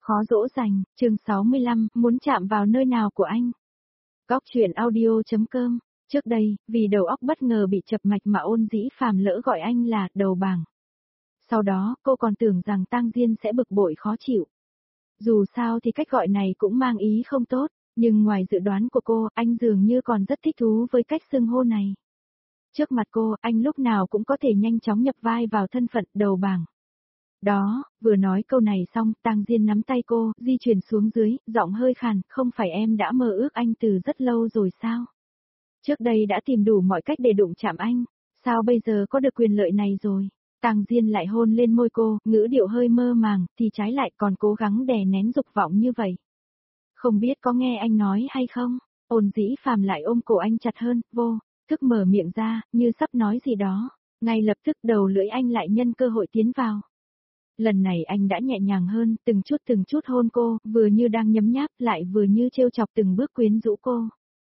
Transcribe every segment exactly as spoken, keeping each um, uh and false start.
Khó dỗ dành, chương sáu mươi lăm, muốn chạm vào nơi nào của anh? Góc truyện audio.com. Trước đây, vì đầu óc bất ngờ bị chập mạch mà Ôn Dĩ Phàm lỡ gọi anh là đầu bảng. Sau đó, cô còn tưởng rằng Tang Diên sẽ bực bội khó chịu. Dù sao thì cách gọi này cũng mang ý không tốt, nhưng ngoài dự đoán của cô, anh dường như còn rất thích thú với cách xưng hô này. Trước mặt cô, anh lúc nào cũng có thể nhanh chóng nhập vai vào thân phận đầu bảng. Đó, vừa nói câu này xong, Tang Diên nắm tay cô, di chuyển xuống dưới, giọng hơi khàn, không phải em đã mơ ước anh từ rất lâu rồi sao? Trước đây đã tìm đủ mọi cách để đụng chạm anh, sao bây giờ có được quyền lợi này rồi? Tang Diên lại hôn lên môi cô, ngữ điệu hơi mơ màng, thì trái lại còn cố gắng đè nén dục vọng như vậy. Không biết có nghe anh nói hay không? Ôn Dĩ Phàm lại ôm cổ anh chặt hơn, vô thức mở miệng ra, như sắp nói gì đó, ngay lập tức đầu lưỡi anh lại nhân cơ hội tiến vào. Lần này anh đã nhẹ nhàng hơn, từng chút từng chút hôn cô, vừa như đang nhấm nháp, lại vừa như trêu chọc từng bước quyến rũ cô.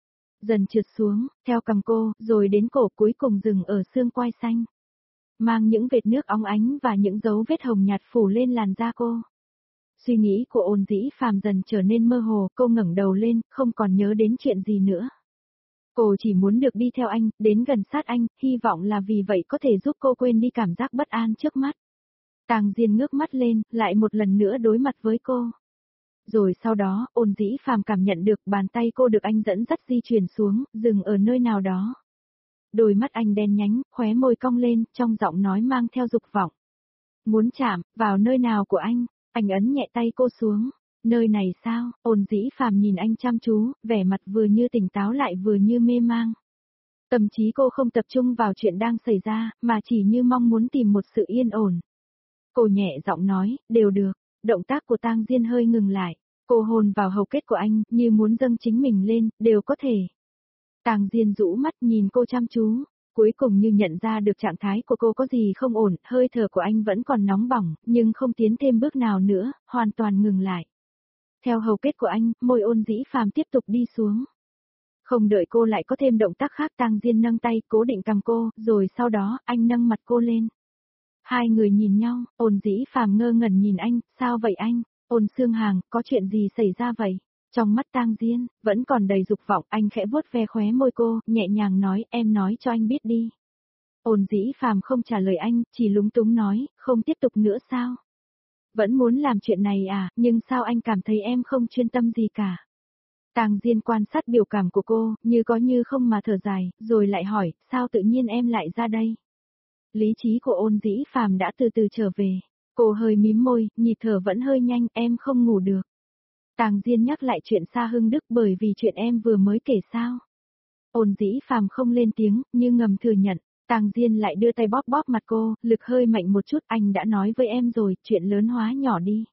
Dần trượt xuống, theo cằm cô, rồi đến cổ, cuối cùng dừng ở xương quai xanh. Mang những vệt nước óng ánh và những dấu vết hồng nhạt phủ lên làn da cô. Suy nghĩ của Ôn Dĩ Phàm dần trở nên mơ hồ, cô ngẩng đầu lên, không còn nhớ đến chuyện gì nữa. Cô chỉ muốn được đi theo anh, đến gần sát anh, hy vọng là vì vậy có thể giúp cô quên đi cảm giác bất an trước mắt. Tang Diên ngước mắt lên, lại một lần nữa đối mặt với cô. Rồi sau đó, Ôn Dĩ Phàm cảm nhận được bàn tay cô được anh dẫn dắt di chuyển xuống, dừng ở nơi nào đó. Đôi mắt anh đen nhánh, khóe môi cong lên, trong giọng nói mang theo dục vọng. Muốn chạm, vào nơi nào của anh? Anh ấn nhẹ tay cô xuống. Nơi này sao? Ôn Dĩ Phàm nhìn anh chăm chú, vẻ mặt vừa như tỉnh táo lại vừa như mê mang. Tâm trí cô không tập trung vào chuyện đang xảy ra, mà chỉ như mong muốn tìm một sự yên ổn. Cô nhẹ giọng nói, đều được. Động tác của Tang Diên hơi ngừng lại. Cô hôn vào hầu kết của anh, như muốn dâng chính mình lên, đều có thể. Tang Diên rũ mắt nhìn cô chăm chú. Cuối cùng như nhận ra được trạng thái của cô có gì không ổn, hơi thở của anh vẫn còn nóng bỏng, nhưng không tiến thêm bước nào nữa, hoàn toàn ngừng lại. Theo hầu kết của anh, môi Ôn Dĩ Phàm tiếp tục đi xuống. Không đợi cô lại có thêm động tác khác, Tang Diên nâng tay, cố định cầm cô, rồi sau đó, anh nâng mặt cô lên. Hai người nhìn nhau, Ôn Dĩ Phàm ngơ ngẩn nhìn anh, sao vậy anh? Ôn Xương Hàng, có chuyện gì xảy ra vậy? Trong mắt Tang Diên, vẫn còn đầy dục vọng, anh khẽ vuốt ve khóe môi cô, nhẹ nhàng nói, em nói cho anh biết đi. Ôn Dĩ Phàm không trả lời anh, chỉ lúng túng nói, không tiếp tục nữa sao? Vẫn muốn làm chuyện này à, nhưng sao anh cảm thấy em không chuyên tâm gì cả? Tang Diên quan sát biểu cảm của cô, như có như không mà thở dài, rồi lại hỏi, sao tự nhiên em lại ra đây? Lý trí của Ôn Dĩ Phàm đã từ từ trở về. Cô hơi mím môi, nhịp thở vẫn hơi nhanh, em không ngủ được. Tang Diên nhắc lại chuyện Sa Hưng Đức bởi vì chuyện em vừa mới kể sao. Ôn Dĩ Phàm không lên tiếng, như ngầm thừa nhận. Tang Diên lại đưa tay bóp bóp mặt cô, lực hơi mạnh một chút, anh đã nói với em rồi, chuyện lớn hóa nhỏ đi.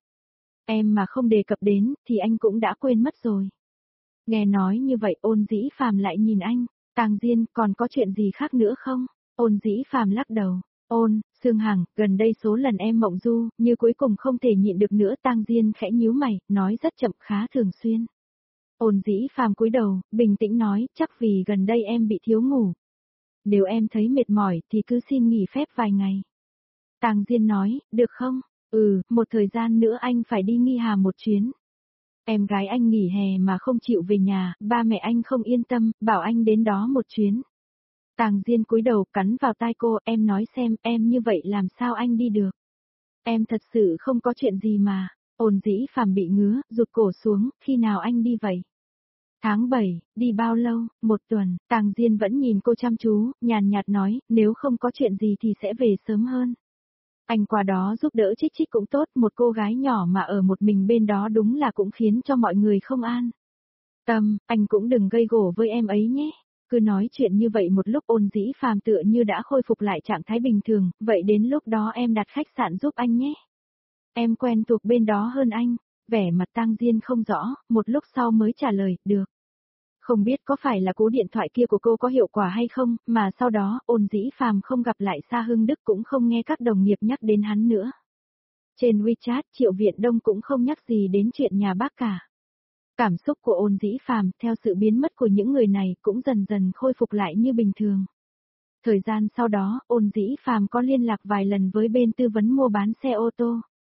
Em mà không đề cập đến, thì anh cũng đã quên mất rồi. Nghe nói như vậy, Ôn Dĩ Phàm lại nhìn anh, Tang Diên, còn có chuyện gì khác nữa không? Ôn Dĩ Phàm lắc đầu. Ôn, Xương Hằng, gần đây số lần em mộng du, như cuối cùng không thể nhịn được nữa. Tang Diên khẽ nhíu mày, nói rất chậm, khá thường xuyên. Ôn Dĩ Phàm cúi đầu, bình tĩnh nói, chắc vì gần đây em bị thiếu ngủ. Nếu em thấy mệt mỏi thì cứ xin nghỉ phép vài ngày. Tang Diên nói, được không? Ừ, một thời gian nữa anh phải đi Nghi Hà một chuyến. Em gái anh nghỉ hè mà không chịu về nhà, ba mẹ anh không yên tâm, bảo anh đến đó một chuyến. Tang Diên cúi đầu cắn vào tai cô, em nói xem, em như vậy làm sao anh đi được? Em thật sự không có chuyện gì mà. Ôn Dĩ Phàm bị ngứa, rụt cổ xuống, khi nào anh đi vậy? Tháng bảy, đi bao lâu? Một tuần. Tang Diên vẫn nhìn cô chăm chú, nhàn nhạt nói, nếu không có chuyện gì thì sẽ về sớm hơn. Anh qua đó giúp đỡ Trích Trích cũng tốt, một cô gái nhỏ mà ở một mình bên đó đúng là cũng khiến cho mọi người không an. Tâm, anh cũng đừng gây gổ với em ấy nhé. Cứ nói chuyện như vậy một lúc, Ôn Dĩ Phàm tựa như đã khôi phục lại trạng thái bình thường, vậy đến lúc đó em đặt khách sạn giúp anh nhé. Em quen thuộc bên đó hơn anh. Vẻ mặt Tang Diên không rõ, một lúc sau mới trả lời, được. Không biết có phải là cú điện thoại kia của cô có hiệu quả hay không, mà sau đó, Ôn Dĩ Phàm không gặp lại Sa Hưng Đức, cũng không nghe các đồng nghiệp nhắc đến hắn nữa. Trên WeChat, Triệu Viện Đông cũng không nhắc gì đến chuyện nhà bác cả. Cảm xúc của Ôn Dĩ Phàm, theo sự biến mất của những người này, cũng dần dần khôi phục lại như bình thường. Thời gian sau đó, Ôn Dĩ Phàm có liên lạc vài lần với bên tư vấn mua bán xe ô tô.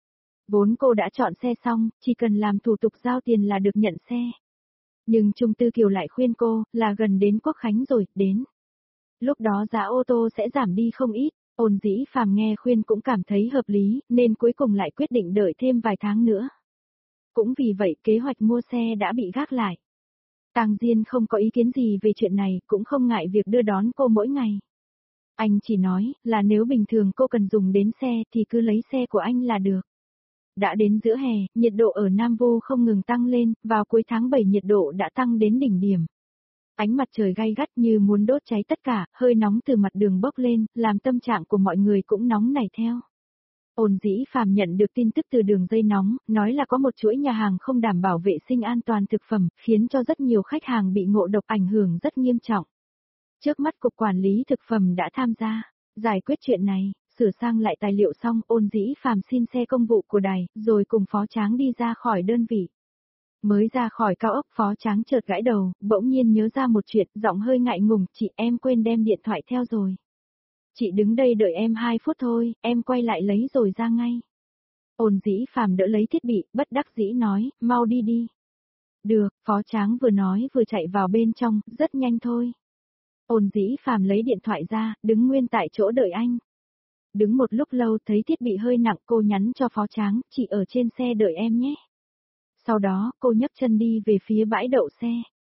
Vốn cô đã chọn xe xong, chỉ cần làm thủ tục giao tiền là được nhận xe. Nhưng Trung Tư Kiều lại khuyên cô, là gần đến Quốc Khánh rồi, đến. Lúc đó giá ô tô sẽ giảm đi không ít, Ôn Dĩ Phàm nghe khuyên cũng cảm thấy hợp lý, nên cuối cùng lại quyết định đợi thêm vài tháng nữa. Cũng vì vậy kế hoạch mua xe đã bị gác lại. Tang Diên không có ý kiến gì về chuyện này, cũng không ngại việc đưa đón cô mỗi ngày. Anh chỉ nói là nếu bình thường cô cần dùng đến xe thì cứ lấy xe của anh là được. Đã đến giữa hè, nhiệt độ ở Nam Vu không ngừng tăng lên, vào cuối tháng bảy nhiệt độ đã tăng đến đỉnh điểm. Ánh mặt trời gay gắt như muốn đốt cháy tất cả, hơi nóng từ mặt đường bốc lên, làm tâm trạng của mọi người cũng nóng nảy theo. Ôn Dĩ Phàm nhận được tin tức từ đường dây nóng, nói là có một chuỗi nhà hàng không đảm bảo vệ sinh an toàn thực phẩm, khiến cho rất nhiều khách hàng bị ngộ độc ảnh hưởng rất nghiêm trọng. Trước mắt Cục Quản lý Thực phẩm đã tham gia, giải quyết chuyện này, sửa sang lại tài liệu xong, Ôn Dĩ Phàm xin xe công vụ của đài, rồi cùng Phó Tráng đi ra khỏi đơn vị. Mới ra khỏi cao ốc, Phó Tráng chợt gãi đầu, bỗng nhiên nhớ ra một chuyện, giọng hơi ngại ngùng, chị em quên đem điện thoại theo rồi. Chị đứng đây đợi em hai phút thôi, em quay lại lấy rồi ra ngay. Ôn Dĩ Phàm đỡ lấy thiết bị, bất đắc dĩ nói, mau đi đi. Được, Phó Tráng vừa nói vừa chạy vào bên trong, rất nhanh thôi. Ôn Dĩ Phàm lấy điện thoại ra, đứng nguyên tại chỗ đợi anh. Đứng một lúc lâu thấy thiết bị hơi nặng, cô nhắn cho Phó Tráng, chị ở trên xe đợi em nhé. Sau đó, cô nhấc chân đi về phía bãi đậu xe.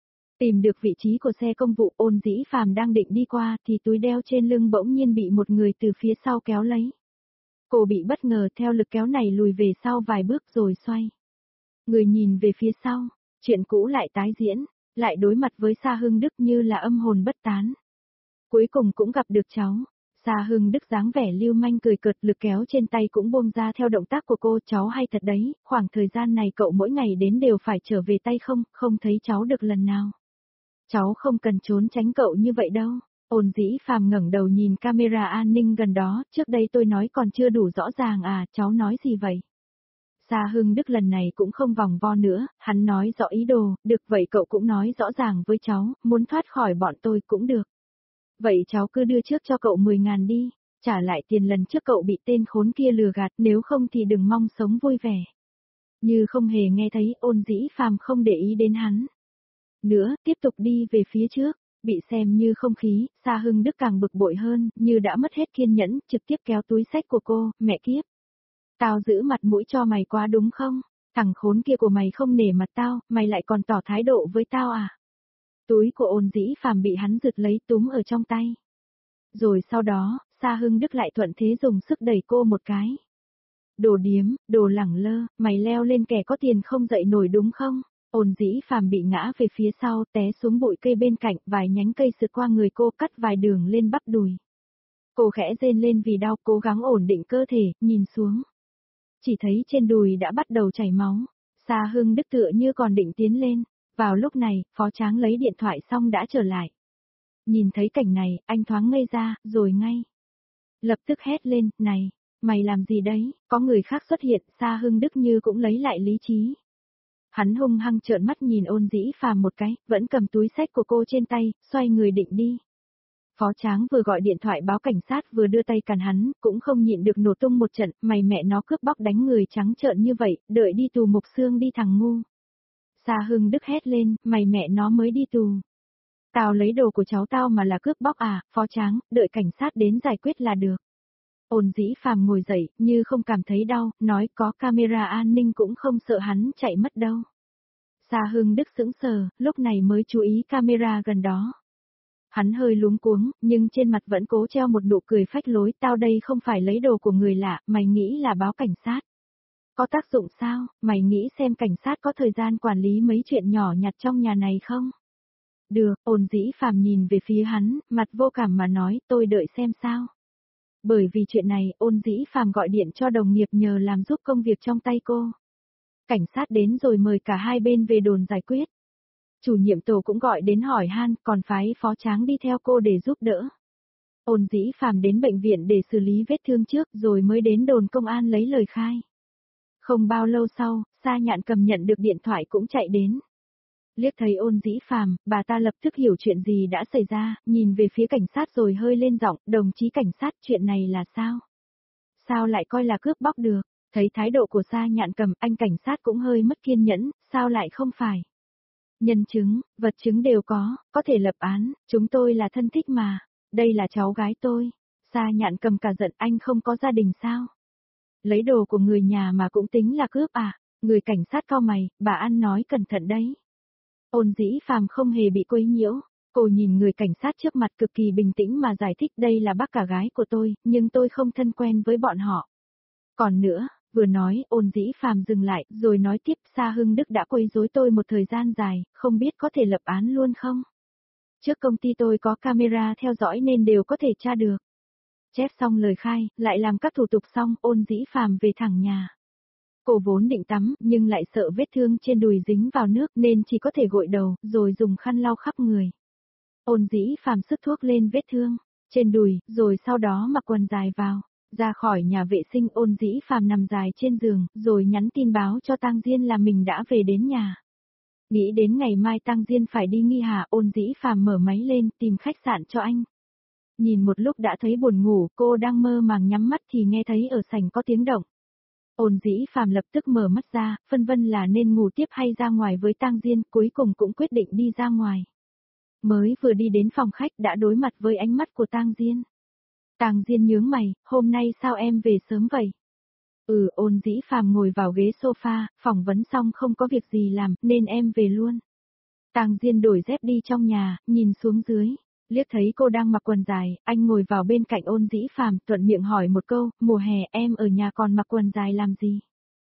Tìm được vị trí của xe công vụ, Ôn Dĩ Phàm đang định đi qua thì túi đeo trên lưng bỗng nhiên bị một người từ phía sau kéo lấy. Cô bị bất ngờ theo lực kéo này lùi về sau vài bước rồi xoay. Người nhìn về phía sau, chuyện cũ lại tái diễn, lại đối mặt với Sa Hưng Đức như là âm hồn bất tán. Cuối cùng cũng gặp được cháu. Sa Hưng Đức dáng vẻ lưu manh cười cợt, lực kéo trên tay cũng buông ra theo động tác của cô. Cháu hay thật đấy, khoảng thời gian này cậu mỗi ngày đến đều phải trở về tay không, không thấy cháu được lần nào. Cháu không cần trốn tránh cậu như vậy đâu. Ôn Dĩ Phàm ngẩng đầu nhìn camera an ninh gần đó, trước đây tôi nói còn chưa đủ rõ ràng à, cháu nói gì vậy? Sa Hưng Đức lần này cũng không vòng vo nữa, hắn nói rõ ý đồ, được vậy cậu cũng nói rõ ràng với cháu, muốn thoát khỏi bọn tôi cũng được. Vậy cháu cứ đưa trước cho cậu mười ngàn đi, trả lại tiền lần trước cậu bị tên khốn kia lừa gạt, nếu không thì đừng mong sống vui vẻ. Như không hề nghe thấy, Ôn Dĩ Phàm không để ý đến hắn nữa, tiếp tục đi về phía trước, bị xem như không khí, Sa Hưng Đức càng bực bội hơn, như đã mất hết kiên nhẫn, trực tiếp kéo túi xách của cô, mẹ kiếp. Tao giữ mặt mũi cho mày quá đúng không? Thằng khốn kia của mày không nể mặt tao, mày lại còn tỏ thái độ với tao à? Túi của Ôn Dĩ Phàm bị hắn giật lấy túm ở trong tay. Rồi sau đó, Sa Hưng Đức lại thuận thế dùng sức đẩy cô một cái. Đồ điếm, đồ lẳng lơ, mày leo lên kẻ có tiền không dậy nổi đúng không? Ôn Dĩ Phàm bị ngã về phía sau, té xuống bụi cây bên cạnh, vài nhánh cây sượt qua người cô, cắt vài đường lên bắp đùi. Cô khẽ rên lên vì đau, cố gắng ổn định cơ thể, nhìn xuống. Chỉ thấy trên đùi đã bắt đầu chảy máu. Sa Hưng Đức tựa như còn định tiến lên. Vào lúc này, Phó Tráng lấy điện thoại xong đã trở lại. Nhìn thấy cảnh này, anh thoáng ngây ra, rồi ngay. Lập tức hét lên, này, mày làm gì đấy, có người khác xuất hiện, Sa Hưng Đức như cũng lấy lại lý trí. Hắn hung hăng trợn mắt nhìn Ôn Dĩ Phàm một cái, vẫn cầm túi xách của cô trên tay, xoay người định đi. Phó Tráng vừa gọi điện thoại báo cảnh sát vừa đưa tay cản hắn, cũng không nhịn được nổ tung một trận, mày mẹ nó cướp bóc đánh người trắng trợn như vậy, đợi đi tù mục xương đi thằng ngu. Sa Hưng Đức hét lên, mày mẹ nó mới đi tù. Tao lấy đồ của cháu tao mà là cướp bóc à, Phó Tráng, đợi cảnh sát đến giải quyết là được. Ôn Dĩ Phàm ngồi dậy, như không cảm thấy đau, nói có camera an ninh cũng không sợ hắn chạy mất đâu. Sa Hưng Đức sững sờ, lúc này mới chú ý camera gần đó. Hắn hơi luống cuống, nhưng trên mặt vẫn cố treo một nụ cười phách lối, tao đây không phải lấy đồ của người lạ, mày nghĩ là báo cảnh sát. Có tác dụng sao, mày nghĩ xem cảnh sát có thời gian quản lý mấy chuyện nhỏ nhặt trong nhà này không? Được, Ôn Dĩ Phàm nhìn về phía hắn, mặt vô cảm mà nói, tôi đợi xem sao. Bởi vì chuyện này, Ôn Dĩ Phàm gọi điện cho đồng nghiệp nhờ làm giúp công việc trong tay cô. Cảnh sát đến rồi mời cả hai bên về đồn giải quyết. Chủ nhiệm tổ cũng gọi đến hỏi han, còn phái Phó Tráng đi theo cô để giúp đỡ. Ôn Dĩ Phàm đến bệnh viện để xử lý vết thương trước rồi mới đến đồn công an lấy lời khai. Không bao lâu sau, Sa Nhạn Cầm nhận được điện thoại cũng chạy đến. Liếc thấy Ôn Dĩ Phàm, bà ta lập tức hiểu chuyện gì đã xảy ra, nhìn về phía cảnh sát rồi hơi lên giọng, đồng chí cảnh sát, chuyện này là sao? Sao lại coi là cướp bóc được? Thấy thái độ của Sa Nhạn Cầm, anh cảnh sát cũng hơi mất kiên nhẫn, sao lại không phải? Nhân chứng, vật chứng đều có, có thể lập án, chúng tôi là thân thích mà, đây là cháu gái tôi. Sa Nhạn Cầm cả giận, anh không có gia đình sao? Lấy đồ của người nhà mà cũng tính là cướp à? Người cảnh sát cau mày, bà ăn nói cẩn thận đấy. Ôn Dĩ Phàm không hề bị quấy nhiễu, cô nhìn người cảnh sát trước mặt cực kỳ bình tĩnh mà giải thích đây là bác cả gái của tôi, nhưng tôi không thân quen với bọn họ. Còn nữa, vừa nói, Ôn Dĩ Phàm dừng lại, rồi nói tiếp, Sa Hưng Đức đã quấy rối tôi một thời gian dài, không biết có thể lập án luôn không? Trước công ty tôi có camera theo dõi nên đều có thể tra được. Chép xong lời khai, lại làm các thủ tục xong, Ôn Dĩ Phàm về thẳng nhà. Cô vốn định tắm, nhưng lại sợ vết thương trên đùi dính vào nước nên chỉ có thể gội đầu, rồi dùng khăn lau khắp người. Ôn Dĩ Phàm sức thuốc lên vết thương trên đùi, rồi sau đó mặc quần dài vào. Ra khỏi nhà vệ sinh, Ôn Dĩ Phàm nằm dài trên giường, rồi nhắn tin báo cho Tang Diên là mình đã về đến nhà. Nghĩ đến ngày mai Tang Diên phải đi Nghi Hà, Ôn Dĩ Phàm mở máy lên tìm khách sạn cho anh. Nhìn một lúc đã thấy buồn ngủ, cô đang mơ màng nhắm mắt thì nghe thấy ở sảnh có tiếng động. Ôn Dĩ Phàm lập tức mở mắt ra, phân vân là nên ngủ tiếp hay ra ngoài với Tang Diên, cuối cùng cũng quyết định đi ra ngoài. Mới vừa đi đến phòng khách đã đối mặt với ánh mắt của Tang Diên. Tang Diên nhướng mày, hôm nay sao em về sớm vậy? Ừ, Ôn Dĩ Phàm ngồi vào ghế sofa, phỏng vấn xong không có việc gì làm, nên em về luôn. Tang Diên đổi dép đi trong nhà, nhìn xuống dưới, liếc thấy cô đang mặc quần dài, anh ngồi vào bên cạnh Ôn Dĩ Phàm, thuận miệng hỏi một câu, mùa hè em ở nhà còn mặc quần dài làm gì?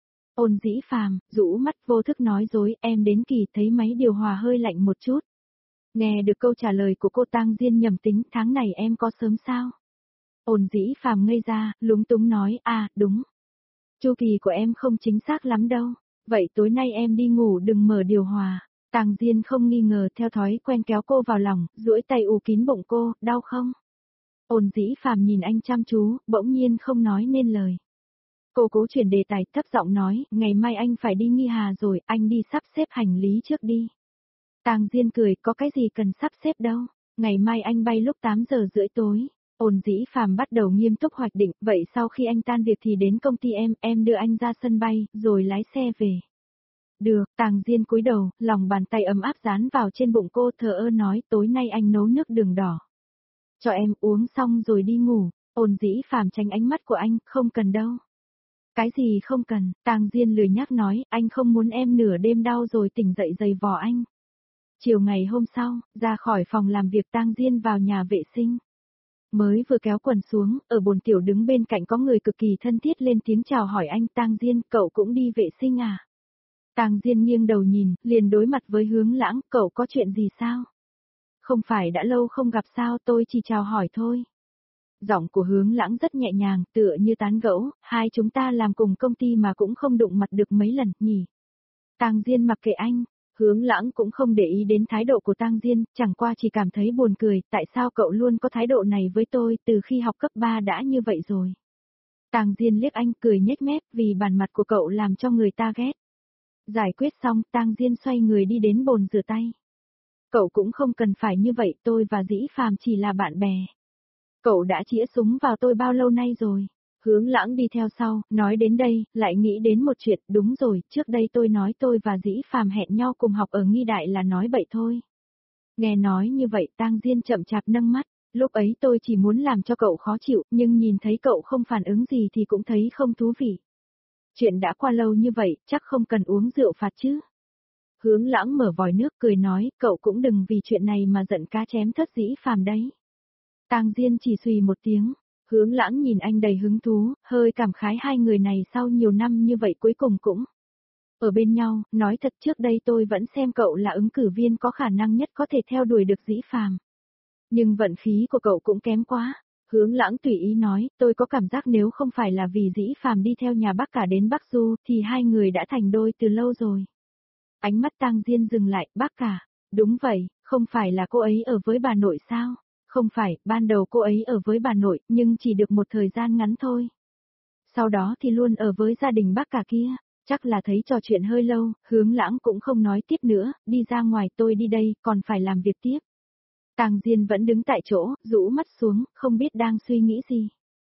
Ôn Dĩ Phàm rũ mắt vô thức nói dối, em đến kỳ thấy máy điều hòa hơi lạnh một chút. Nghe được câu trả lời của cô, Tang Diên nhầm tính, tháng này em có sớm sao? Ôn Dĩ Phàm ngây ra, lúng túng nói, à, đúng. Chu kỳ của em không chính xác lắm đâu, vậy tối nay em đi ngủ đừng mở điều hòa. Tang Diên không nghi ngờ, theo thói quen kéo cô vào lòng, duỗi tay ù kín bụng cô, đau không? Ôn Dĩ Phàm nhìn anh chăm chú, bỗng nhiên không nói nên lời. Cô cố chuyển đề tài, thấp giọng nói, ngày mai anh phải đi Nghi Hà rồi, anh đi sắp xếp hành lý trước đi. Tang Diên cười, có cái gì cần sắp xếp đâu, ngày mai anh bay lúc tám giờ rưỡi tối. Ôn Dĩ Phàm bắt đầu nghiêm túc hoạch định, vậy sau khi anh tan việc thì đến công ty em, em đưa anh ra sân bay, rồi lái xe về. Được, Tang Diên cúi đầu, lòng bàn tay ấm áp dán vào trên bụng cô, thờ ơ nói, tối nay anh nấu nước đường đỏ. Cho em uống xong rồi đi ngủ. Ôn Dĩ Phàm tránh ánh mắt của anh, không cần đâu. Cái gì không cần? Tang Diên lười nhác nói, anh không muốn em nửa đêm đau rồi tỉnh dậy giày vò anh. Chiều ngày hôm sau, ra khỏi phòng làm việc, Tang Diên vào nhà vệ sinh. Mới vừa kéo quần xuống, ở bồn tiểu đứng bên cạnh có người cực kỳ thân thiết lên tiếng chào hỏi anh, Tang Diên, cậu cũng đi vệ sinh à? Tang Diên nghiêng đầu nhìn, liền đối mặt với Hướng Lãng, cậu có chuyện gì sao? Không phải đã lâu không gặp sao, tôi chỉ chào hỏi thôi. Giọng của Hướng Lãng rất nhẹ nhàng, tựa như tán gẫu, hai chúng ta làm cùng công ty mà cũng không đụng mặt được mấy lần, nhỉ? Tang Diên mặc kệ anh. Hướng Lãng cũng không để ý đến thái độ của Tang Diên, chẳng qua chỉ cảm thấy buồn cười, tại sao cậu luôn có thái độ này với tôi, từ khi học cấp ba đã như vậy rồi. Tang Diên liếc anh cười nhếch mép, vì bản mặt của cậu làm cho người ta ghét. Giải quyết xong, Tang Diên xoay người đi đến bồn rửa tay. Cậu cũng không cần phải như vậy, tôi và Dĩ Phàm chỉ là bạn bè. Cậu đã chĩa súng vào tôi bao lâu nay rồi? Hướng Lãng đi theo sau, nói đến đây, lại nghĩ đến một chuyện, đúng rồi, trước đây tôi nói tôi và Dĩ Phàm hẹn nhau cùng học ở Nghi Đại là nói bậy thôi. Nghe nói như vậy, Tang Diên chậm chạp nâng mắt, lúc ấy tôi chỉ muốn làm cho cậu khó chịu, nhưng nhìn thấy cậu không phản ứng gì thì cũng thấy không thú vị. Chuyện đã qua lâu như vậy, chắc không cần uống rượu phạt chứ. Hướng Lãng mở vòi nước cười nói, cậu cũng đừng vì chuyện này mà giận cá chém thớt Dĩ Phàm đấy. Tang Diên chỉ xùy một tiếng. Hướng Lãng nhìn anh đầy hứng thú, hơi cảm khái hai người này sau nhiều năm như vậy cuối cùng cũng ở bên nhau, nói thật trước đây tôi vẫn xem cậu là ứng cử viên có khả năng nhất có thể theo đuổi được Dĩ Phàm. Nhưng vận khí của cậu cũng kém quá. Hướng Lãng tùy ý nói, tôi có cảm giác nếu không phải là vì Dĩ Phàm đi theo nhà bác cả đến Bắc Du thì hai người đã thành đôi từ lâu rồi. Ánh mắt Tang Diên dừng lại, bác cả, đúng vậy, không phải là cô ấy ở với bà nội sao? Không phải, ban đầu cô ấy ở với bà nội, nhưng chỉ được một thời gian ngắn thôi. Sau đó thì luôn ở với gia đình bác cả kia, chắc là thấy trò chuyện hơi lâu, Hướng Lãng cũng không nói tiếp nữa, đi ra ngoài tôi đi đây, còn phải làm việc tiếp. Tang Diên vẫn đứng tại chỗ, rũ mắt xuống, không biết đang suy nghĩ gì.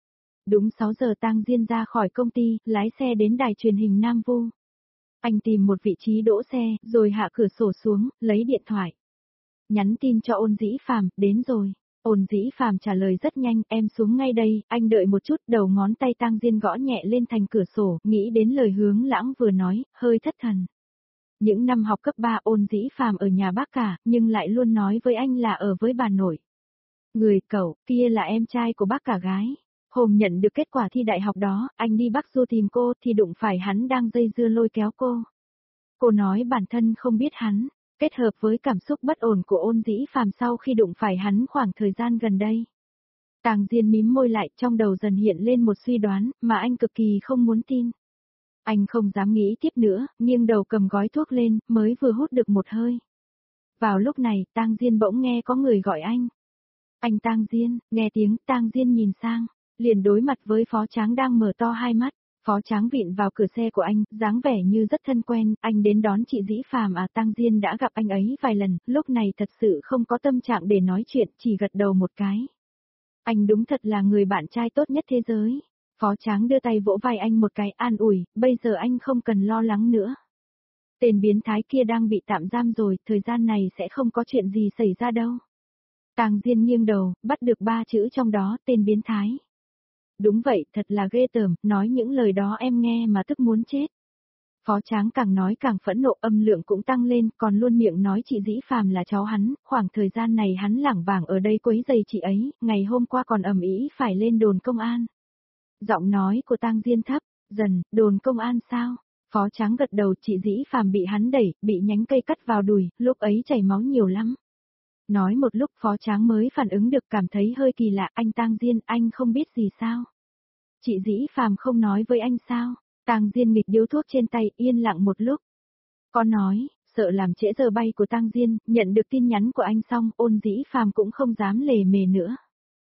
Đúng sáu giờ Tang Diên ra khỏi công ty, lái xe đến đài truyền hình Nam Vu. Anh tìm một vị trí đỗ xe, rồi hạ cửa sổ xuống, lấy điện thoại. Nhắn tin cho Ôn Dĩ Phàm, đến rồi. Ôn Dĩ Phàm trả lời rất nhanh, em xuống ngay đây, anh đợi một chút, đầu ngón tay Tang Diên gõ nhẹ lên thành cửa sổ, nghĩ đến lời Hướng Lãng vừa nói, hơi thất thần. Những năm học cấp ba Ôn Dĩ Phàm ở nhà bác cả, nhưng lại luôn nói với anh là ở với bà nội. Người cậu, kia là em trai của bác cả gái. Hôm nhận được kết quả thi đại học đó, anh đi Bắc Du tìm cô thì đụng phải hắn đang dây dưa lôi kéo cô. Cô nói bản thân không biết hắn, kết hợp với cảm xúc bất ổn của Ôn Dĩ Phàm sau khi đụng phải hắn khoảng thời gian gần đây. Tang Diên mím môi lại, trong đầu dần hiện lên một suy đoán, mà anh cực kỳ không muốn tin. Anh không dám nghĩ tiếp nữa, nghiêng đầu cầm gói thuốc lên, mới vừa hút được một hơi. Vào lúc này, Tang Diên bỗng nghe có người gọi anh. Anh Tang Diên, nghe tiếng, Tang Diên nhìn sang, liền đối mặt với Phó Tráng đang mở to hai mắt. Phó Tráng vịn vào cửa xe của anh, dáng vẻ như rất thân quen, anh đến đón chị Dĩ Phàm à? Tang Diên đã gặp anh ấy vài lần, lúc này thật sự không có tâm trạng để nói chuyện, chỉ gật đầu một cái. Anh đúng thật là người bạn trai tốt nhất thế giới. Phó Tráng đưa tay vỗ vai anh một cái, an ủi, bây giờ anh không cần lo lắng nữa. Tên biến thái kia đang bị tạm giam rồi, thời gian này sẽ không có chuyện gì xảy ra đâu. Tang Diên nghiêng đầu, bắt được ba chữ trong đó, tên biến thái. Đúng vậy, thật là ghê tởm, nói những lời đó em nghe mà tức muốn chết. Phó Tráng càng nói càng phẫn nộ, âm lượng cũng tăng lên, còn luôn miệng nói chị Dĩ Phàm là cháu hắn, khoảng thời gian này hắn lảng vảng ở đây quấy rầy chị ấy, ngày hôm qua còn ầm ĩ phải lên đồn công an. Giọng nói của Tang Diên thấp, dần, đồn công an sao? Phó Tráng gật đầu, chị Dĩ Phàm bị hắn đẩy, bị nhánh cây cắt vào đùi, lúc ấy chảy máu nhiều lắm. Nói một lúc Phó Tráng mới phản ứng được, cảm thấy hơi kỳ lạ, anh Tang Diên, anh không biết gì sao? Chị Dĩ Phàm không nói với anh sao? Tang Diên nghịch điếu thuốc trên tay, yên lặng một lúc. Có nói, sợ làm trễ giờ bay của Tang Diên, nhận được tin nhắn của anh xong, Ôn Dĩ Phàm cũng không dám lề mề nữa.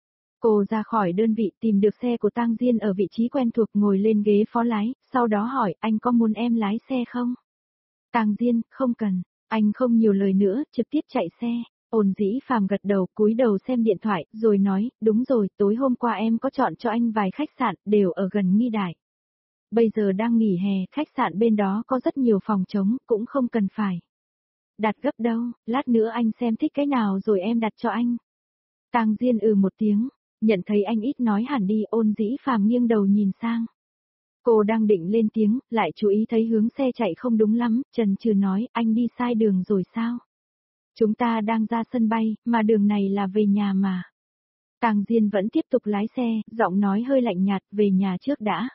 Cô ra khỏi đơn vị, tìm được xe của Tang Diên ở vị trí quen thuộc, ngồi lên ghế phó lái, sau đó hỏi, anh có muốn em lái xe không? Tang Diên, không cần, anh không nhiều lời nữa, trực tiếp chạy xe. Ôn Dĩ Phàm gật đầu, cúi đầu xem điện thoại, rồi nói, đúng rồi, tối hôm qua em có chọn cho anh vài khách sạn, đều ở gần Nghi Đại. Bây giờ đang nghỉ hè, khách sạn bên đó có rất nhiều phòng trống, cũng không cần phải đặt gấp đâu, lát nữa anh xem thích cái nào rồi em đặt cho anh. Tang Diên ừ một tiếng, nhận thấy anh ít nói hẳn đi, Ôn Dĩ Phàm nghiêng đầu nhìn sang. Cô đang định lên tiếng, lại chú ý thấy hướng xe chạy không đúng lắm, chần chừ nói, anh đi sai đường rồi sao? Chúng ta đang ra sân bay, mà đường này là về nhà mà. Tang Diên vẫn tiếp tục lái xe, giọng nói hơi lạnh nhạt, về nhà trước đã.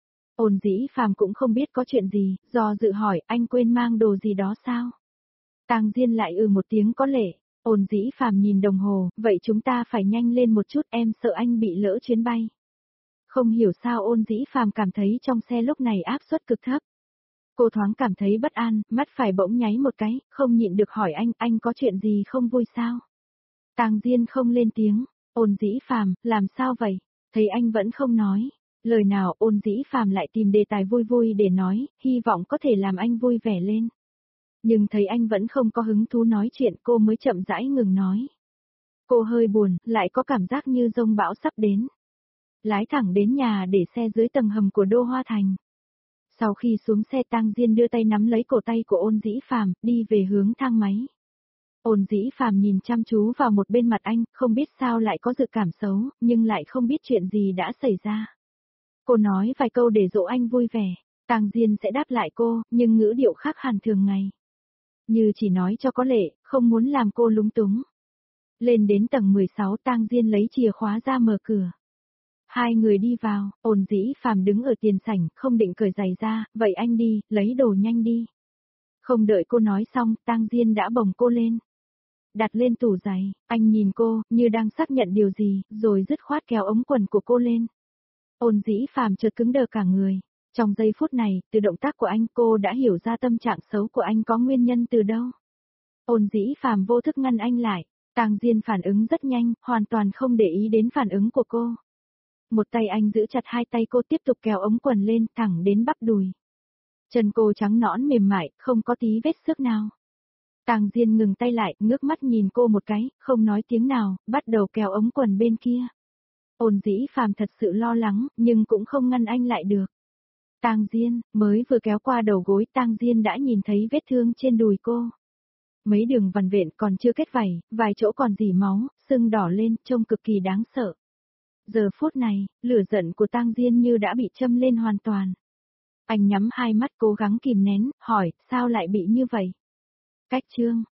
Ôn Dĩ Phàm cũng không biết có chuyện gì, do dự hỏi, anh quên mang đồ gì đó sao? Tang Diên lại ừ một tiếng có lệ. Ôn Dĩ Phàm nhìn đồng hồ, vậy chúng ta phải nhanh lên một chút, em sợ anh bị lỡ chuyến bay. Không hiểu sao Ôn Dĩ Phàm cảm thấy trong xe lúc này áp suất cực thấp. Cô thoáng cảm thấy bất an, mắt phải bỗng nháy một cái, không nhịn được hỏi anh, anh có chuyện gì không vui sao? Tang Diên không lên tiếng, Ôn Dĩ Phàm, làm sao vậy? Thấy anh vẫn không nói. Lời nào Ôn Dĩ Phàm lại tìm đề tài vui vui để nói, hy vọng có thể làm anh vui vẻ lên. Nhưng thấy anh vẫn không có hứng thú nói chuyện, cô mới chậm rãi ngừng nói. Cô hơi buồn, lại có cảm giác như dông bão sắp đến. Lái thẳng đến nhà để xe dưới tầng hầm của Đô Hoa Thành. Sau khi xuống xe, Tang Diên đưa tay nắm lấy cổ tay của Ôn Dĩ Phàm, đi về hướng thang máy. Ôn Dĩ Phàm nhìn chăm chú vào một bên mặt anh, không biết sao lại có dự cảm xấu, nhưng lại không biết chuyện gì đã xảy ra. Cô nói vài câu để dỗ anh vui vẻ, Tang Diên sẽ đáp lại cô, nhưng ngữ điệu khác hẳn thường ngày. Như chỉ nói cho có lệ, không muốn làm cô lúng túng. Lên đến tầng mười sáu, Tang Diên lấy chìa khóa ra mở cửa. Hai người đi vào, Ôn Dĩ Phàm đứng ở tiền sảnh, không định cởi giày ra, vậy anh đi, lấy đồ nhanh đi. Không đợi cô nói xong, Tang Diên đã bồng cô lên. Đặt lên tủ giày, anh nhìn cô, như đang xác nhận điều gì, rồi dứt khoát kéo ống quần của cô lên. Ôn Dĩ Phàm chợt cứng đờ cả người. Trong giây phút này, từ động tác của anh cô đã hiểu ra tâm trạng xấu của anh có nguyên nhân từ đâu. Ôn Dĩ Phàm vô thức ngăn anh lại. Tang Diên phản ứng rất nhanh, hoàn toàn không để ý đến phản ứng của cô. Một tay anh giữ chặt hai tay cô, tiếp tục kéo ống quần lên thẳng đến bắp đùi. Chân cô trắng nõn mềm mại, không có tí vết xước nào. Tang Diên ngừng tay lại, ngước mắt nhìn cô một cái, không nói tiếng nào, bắt đầu kéo ống quần bên kia. Ôn Dĩ Phàm thật sự lo lắng, nhưng cũng không ngăn anh lại được. Tang Diên, mới vừa kéo qua đầu gối, Tang Diên đã nhìn thấy vết thương trên đùi cô. Mấy đường vằn vện còn chưa kết vảy, vài chỗ còn rỉ máu, sưng đỏ lên, trông cực kỳ đáng sợ. Giờ phút này, lửa giận của Tang Diên như đã bị châm lên hoàn toàn. Anh nhắm hai mắt cố gắng kìm nén, hỏi, sao lại bị như vậy? Cách chương